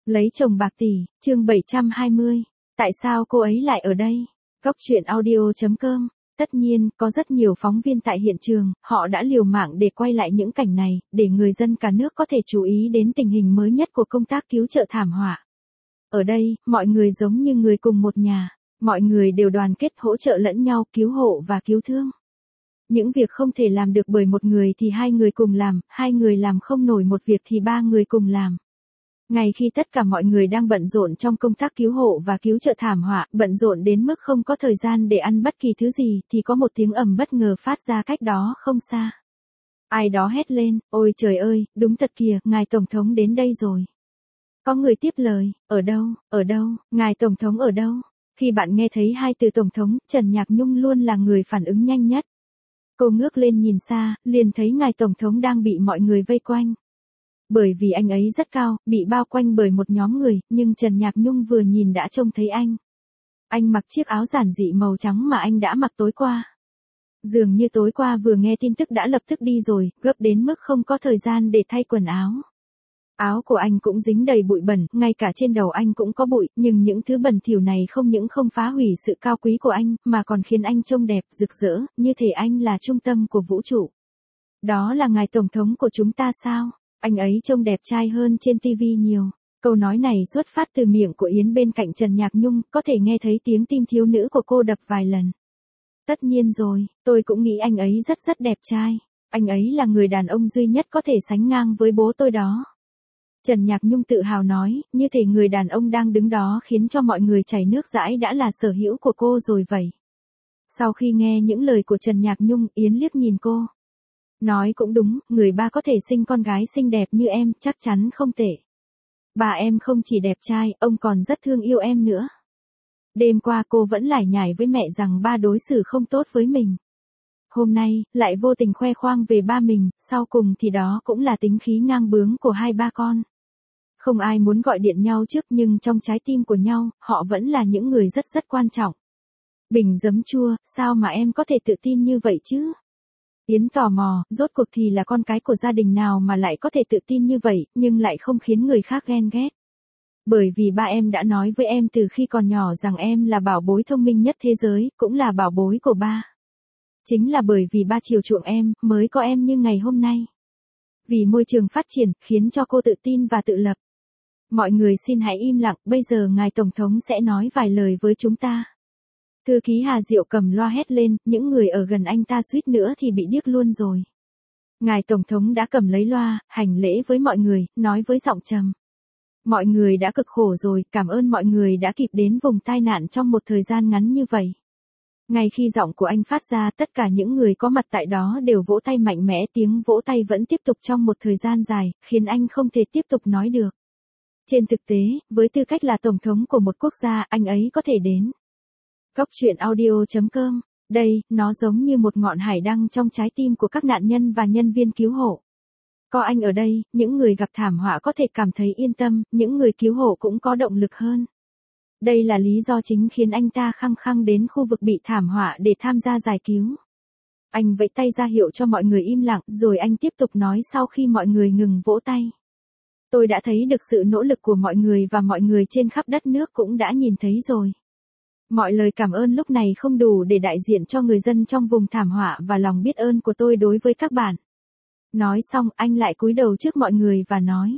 Lấy chồng bạc tỷ, chương 720. Tại sao cô ấy lại ở đây? Góc truyện audio.com. Tất nhiên, có rất nhiều phóng viên tại hiện trường, họ đã liều mạng để quay lại những cảnh này, để người dân cả nước có thể chú ý đến tình hình mới nhất của công tác cứu trợ thảm họa. Ở đây, mọi người giống như người cùng một nhà, mọi người đều đoàn kết hỗ trợ lẫn nhau cứu hộ và cứu thương. Những việc không thể làm được bởi một người thì hai người cùng làm, hai người làm không nổi một việc thì ba người cùng làm. Ngay khi tất cả mọi người đang bận rộn trong công tác cứu hộ và cứu trợ thảm họa, bận rộn đến mức không có thời gian để ăn bất kỳ thứ gì, thì có một tiếng ầm bất ngờ phát ra cách đó không xa. Ai đó hét lên, ôi trời ơi, đúng thật kìa, ngài Tổng thống đến đây rồi. Có người tiếp lời, ở đâu, ngài Tổng thống ở đâu? Khi bạn nghe thấy hai từ Tổng thống, Trần Nhạc Nhung luôn là người phản ứng nhanh nhất. Cô ngước lên nhìn xa, liền thấy ngài Tổng thống đang bị mọi người vây quanh. Bởi vì anh ấy rất cao, bị bao quanh bởi một nhóm người, nhưng Trần Nhạc Nhung vừa nhìn đã trông thấy anh. Anh mặc chiếc áo giản dị màu trắng mà anh đã mặc tối qua. Dường như tối qua vừa nghe tin tức đã lập tức đi rồi, gấp đến mức không có thời gian để thay quần áo. Áo của anh cũng dính đầy bụi bẩn, ngay cả trên đầu anh cũng có bụi, nhưng những thứ bẩn thỉu này không những không phá hủy sự cao quý của anh, mà còn khiến anh trông đẹp, rực rỡ, như thể anh là trung tâm của vũ trụ. Đó là ngài Tổng thống của chúng ta sao? Anh ấy trông đẹp trai hơn trên TV nhiều. Câu nói này xuất phát từ miệng của Yến bên cạnh Trần Nhạc Nhung, có thể nghe thấy tiếng tim thiếu nữ của cô đập vài lần. Tất nhiên rồi, tôi cũng nghĩ anh ấy rất đẹp trai. Anh ấy là người đàn ông duy nhất có thể sánh ngang với bố tôi đó. Trần Nhạc Nhung tự hào nói, như thể người đàn ông đang đứng đó khiến cho mọi người chảy nước dãi đã là sở hữu của cô rồi vậy. Sau khi nghe những lời của Trần Nhạc Nhung, Yến liếc nhìn cô. Nói cũng đúng, người ba có thể sinh con gái xinh đẹp như em, chắc chắn không tệ. Bà em không chỉ đẹp trai, ông còn rất thương yêu em nữa. Đêm qua cô vẫn lải nhải với mẹ rằng ba đối xử không tốt với mình. Hôm nay, lại vô tình khoe khoang về ba mình, sau cùng thì đó cũng là tính khí ngang bướng của hai ba con. Không ai muốn gọi điện nhau trước nhưng trong trái tim của nhau, họ vẫn là những người rất quan trọng. Bình giấm chua, sao mà em có thể tự tin như vậy chứ? Yến tò mò, rốt cuộc thì là con cái của gia đình nào mà lại có thể tự tin như vậy, nhưng lại không khiến người khác ghen ghét. Bởi vì ba em đã nói với em từ khi còn nhỏ rằng em là bảo bối thông minh nhất thế giới, cũng là bảo bối của ba. Chính là bởi vì ba chiều chuộng em, mới có em như ngày hôm nay. Vì môi trường phát triển, khiến cho cô tự tin và tự lập. Mọi người xin hãy im lặng, bây giờ ngài Tổng thống sẽ nói vài lời với chúng ta. Thư ký Hà Diệu cầm loa hét lên, những người ở gần anh ta suýt nữa thì bị điếc luôn rồi. Ngài Tổng thống đã cầm lấy loa, hành lễ với mọi người, nói với giọng trầm. Mọi người đã cực khổ rồi, cảm ơn mọi người đã kịp đến vùng tai nạn trong một thời gian ngắn như vậy. Ngay khi giọng của anh phát ra, tất cả những người có mặt tại đó đều vỗ tay mạnh mẽ, tiếng vỗ tay vẫn tiếp tục trong một thời gian dài, khiến anh không thể tiếp tục nói được. Trên thực tế, với tư cách là Tổng thống của một quốc gia, anh ấy có thể đến. Góc truyện audio.com. Đây, nó giống như một ngọn hải đăng trong trái tim của các nạn nhân và nhân viên cứu hộ. Có anh ở đây, những người gặp thảm họa có thể cảm thấy yên tâm, những người cứu hộ cũng có động lực hơn. Đây là lý do chính khiến anh ta khăng khăng đến khu vực bị thảm họa để tham gia giải cứu. Anh vẫy tay ra hiệu cho mọi người im lặng, rồi anh tiếp tục nói sau khi mọi người ngừng vỗ tay. Tôi đã thấy được sự nỗ lực của mọi người và mọi người trên khắp đất nước cũng đã nhìn thấy rồi. Mọi lời cảm ơn lúc này không đủ để đại diện cho người dân trong vùng thảm họa và lòng biết ơn của tôi đối với các bạn. Nói xong, anh lại cúi đầu trước mọi người và nói.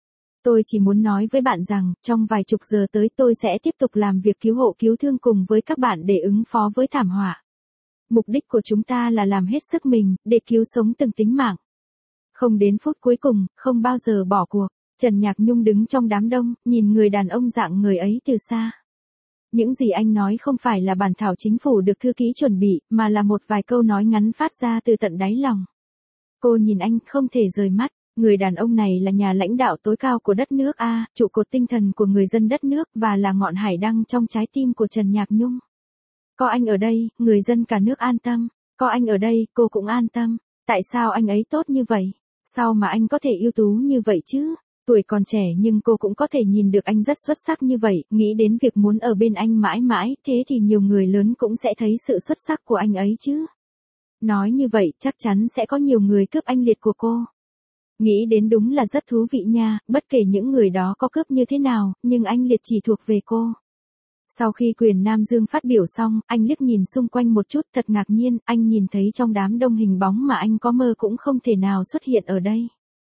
Tôi chỉ muốn nói với bạn rằng, trong vài chục giờ tới tôi sẽ tiếp tục làm việc cứu hộ cứu thương cùng với các bạn để ứng phó với thảm họa. Mục đích của chúng ta là làm hết sức mình, để cứu sống từng tính mạng. Không đến phút cuối cùng, không bao giờ bỏ cuộc. Trần Nhạc Nhung đứng trong đám đông, nhìn người đàn ông dạng người ấy từ xa. Những gì anh nói không phải là bản thảo chính phủ được thư ký chuẩn bị, mà là một vài câu nói ngắn phát ra từ tận đáy lòng. Cô nhìn anh, không thể rời mắt. Người đàn ông này là nhà lãnh đạo tối cao của đất nước A, trụ cột tinh thần của người dân đất nước và là ngọn hải đăng trong trái tim của Trần Nhạc Nhung. Có anh ở đây, người dân cả nước an tâm. Có anh ở đây, cô cũng an tâm. Tại sao anh ấy tốt như vậy? Sao mà anh có thể ưu tú như vậy chứ? Tuổi còn trẻ nhưng cô cũng có thể nhìn được anh rất xuất sắc như vậy, nghĩ đến việc muốn ở bên anh mãi mãi, thế thì nhiều người lớn cũng sẽ thấy sự xuất sắc của anh ấy chứ. Nói như vậy chắc chắn sẽ có nhiều người cướp anh liệt của cô. Nghĩ đến đúng là rất thú vị nha, bất kể những người đó có cướp như thế nào, nhưng anh Liệt chỉ thuộc về cô. Sau khi Quyền Nam Dương phát biểu xong, anh liếc nhìn xung quanh một chút thật ngạc nhiên, anh nhìn thấy trong đám đông hình bóng mà anh có mơ cũng không thể nào xuất hiện ở đây.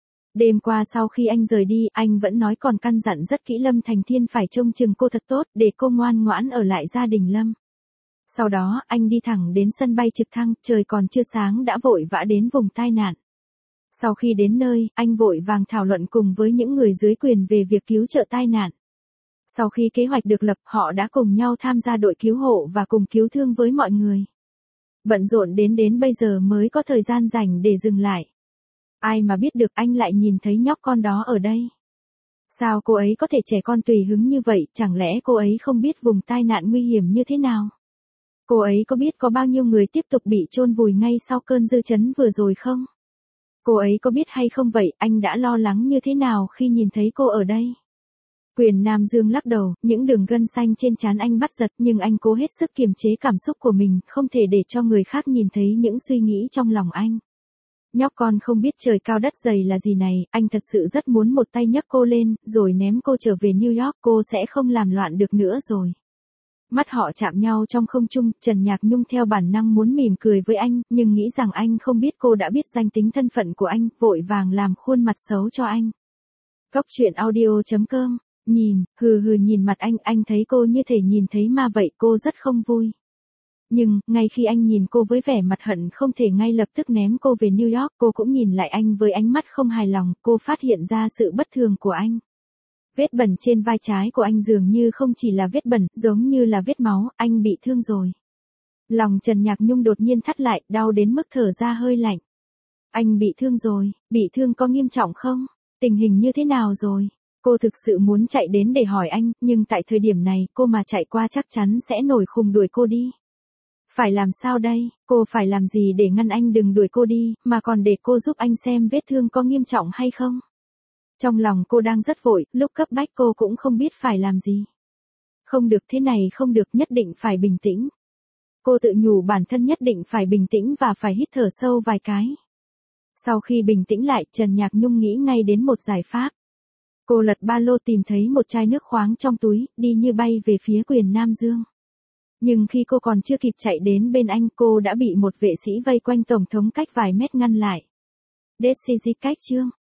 Đêm qua sau khi anh rời đi, anh vẫn nói còn căn dặn rất kỹ Lâm Thành Thiên phải trông chừng cô thật tốt, để cô ngoan ngoãn ở lại gia đình Lâm. Sau đó, anh đi thẳng đến sân bay trực thăng, trời còn chưa sáng đã vội vã đến vùng tai nạn. Sau khi đến nơi, anh vội vàng thảo luận cùng với những người dưới quyền về việc cứu trợ tai nạn. Sau khi kế hoạch được lập, họ đã cùng nhau tham gia đội cứu hộ và cùng cứu thương với mọi người. Bận rộn đến bây giờ mới có thời gian rảnh để dừng lại. Ai mà biết được anh lại nhìn thấy nhóc con đó ở đây. Sao cô ấy có thể trẻ con tùy hứng như vậy, chẳng lẽ cô ấy không biết vùng tai nạn nguy hiểm như thế nào? Cô ấy có biết có bao nhiêu người tiếp tục bị chôn vùi ngay sau cơn dư chấn vừa rồi không? Cô ấy có biết hay không vậy, anh đã lo lắng như thế nào khi nhìn thấy cô ở đây? Quyền Nam Dương lắc đầu, những đường gân xanh trên trán anh bắt giật nhưng anh cố hết sức kiềm chế cảm xúc của mình, không thể để cho người khác nhìn thấy những suy nghĩ trong lòng anh. Nhóc con không biết trời cao đất dày là gì này, anh thật sự rất muốn một tay nhấc cô lên, rồi ném cô trở về New York, cô sẽ không làm loạn được nữa rồi. Mắt họ chạm nhau trong không trung, Trần Nhạc Nhung theo bản năng muốn mỉm cười với anh, nhưng nghĩ rằng anh không biết cô đã biết danh tính thân phận của anh, vội vàng làm khuôn mặt xấu cho anh. Góc truyện audio.com, nhìn, hừ nhìn mặt anh thấy cô như thể nhìn thấy ma vậy, cô rất không vui. Nhưng, ngay khi anh nhìn cô với vẻ mặt hận không thể ngay lập tức ném cô về New York, cô cũng nhìn lại anh với ánh mắt không hài lòng, cô phát hiện ra sự bất thường của anh. Vết bẩn trên vai trái của anh dường như không chỉ là vết bẩn, giống như là vết máu, anh bị thương rồi. Lòng Trần Nhạc Nhung đột nhiên thắt lại, đau đến mức thở ra hơi lạnh. Anh bị thương rồi, bị thương có nghiêm trọng không? Tình hình như thế nào rồi? Cô thực sự muốn chạy đến để hỏi anh, nhưng tại thời điểm này, cô mà chạy qua chắc chắn sẽ nổi khùng đuổi cô đi. Phải làm sao đây, cô phải làm gì để ngăn anh đừng đuổi cô đi, mà còn để cô giúp anh xem vết thương có nghiêm trọng hay không? Trong lòng cô đang rất vội, lúc cấp bách cô cũng không biết phải làm gì. Không được thế này không được, nhất định phải bình tĩnh. Cô tự nhủ bản thân nhất định phải bình tĩnh và phải hít thở sâu vài cái. Sau khi bình tĩnh lại, Trần Nhạc Nhung nghĩ ngay đến một giải pháp. Cô lật ba lô tìm thấy một chai nước khoáng trong túi, đi như bay về phía Quyền Nam Dương. Nhưng khi cô còn chưa kịp chạy đến bên anh, cô đã bị một vệ sĩ vây quanh Tổng thống cách vài mét ngăn lại. Cách chương